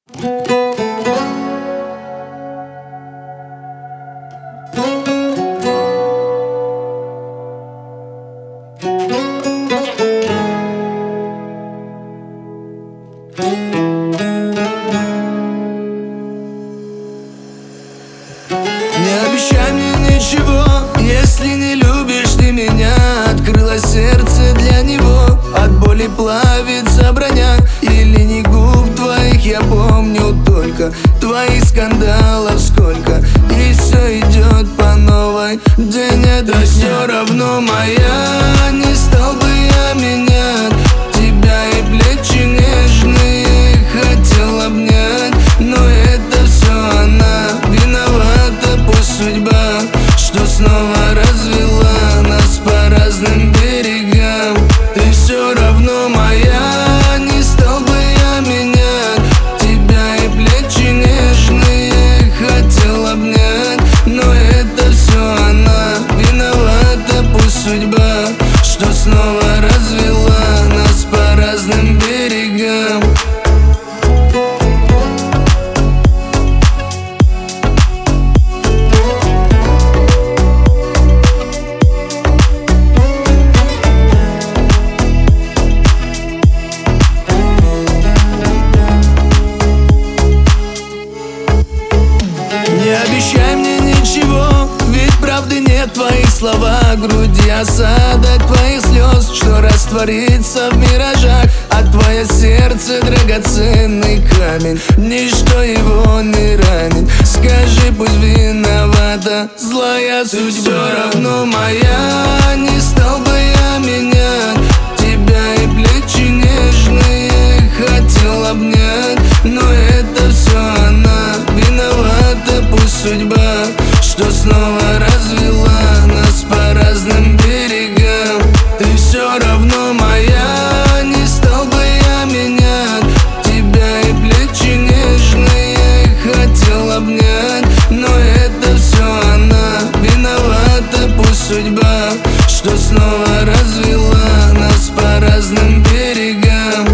Не обещай мне ничего, если не любишь ты меня. Открыло сердце для него, от боли плавится броня. Или не губ твоих, я помню только твоих скандалов сколько. И все идет по новой, день это все равно моя. Не стал бы я менять тебя, и плечи нежные хотел обнять. Но это все она виновата, пусть судьба, что снова развела нас по разным берегам. Ты все равно моя, не стал бы я менять тебя, и плечи нежные хотел обнять. Но это все она виновата, пусть судьба, что снова развела нас по разным берегам. Не обещай мне ничего, ведь правды нет в твоих словах. Груди осадок твоих слез, что растворится в миражах. А твое сердце драгоценный камень, ничто его не ранит. Скажи, пусть виновата злая судьба. Все равно моя, не стал бы я менять тебя, и плечи нежные хотел обнять. Но это все она виновата, пусть судьба, что снова развела нас по разным берегам. Ты все равно моя, не стал бы я менять тебя, и плечи нежные хотел обнять. Но это все она виновата, пусть судьба, что снова развела нас по разным берегам.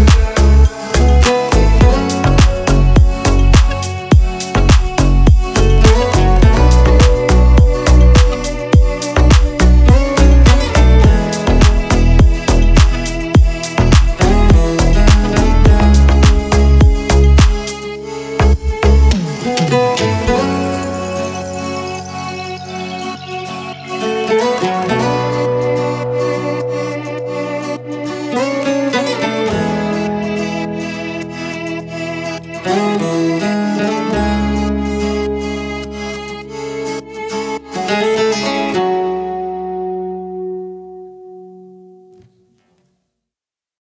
Thank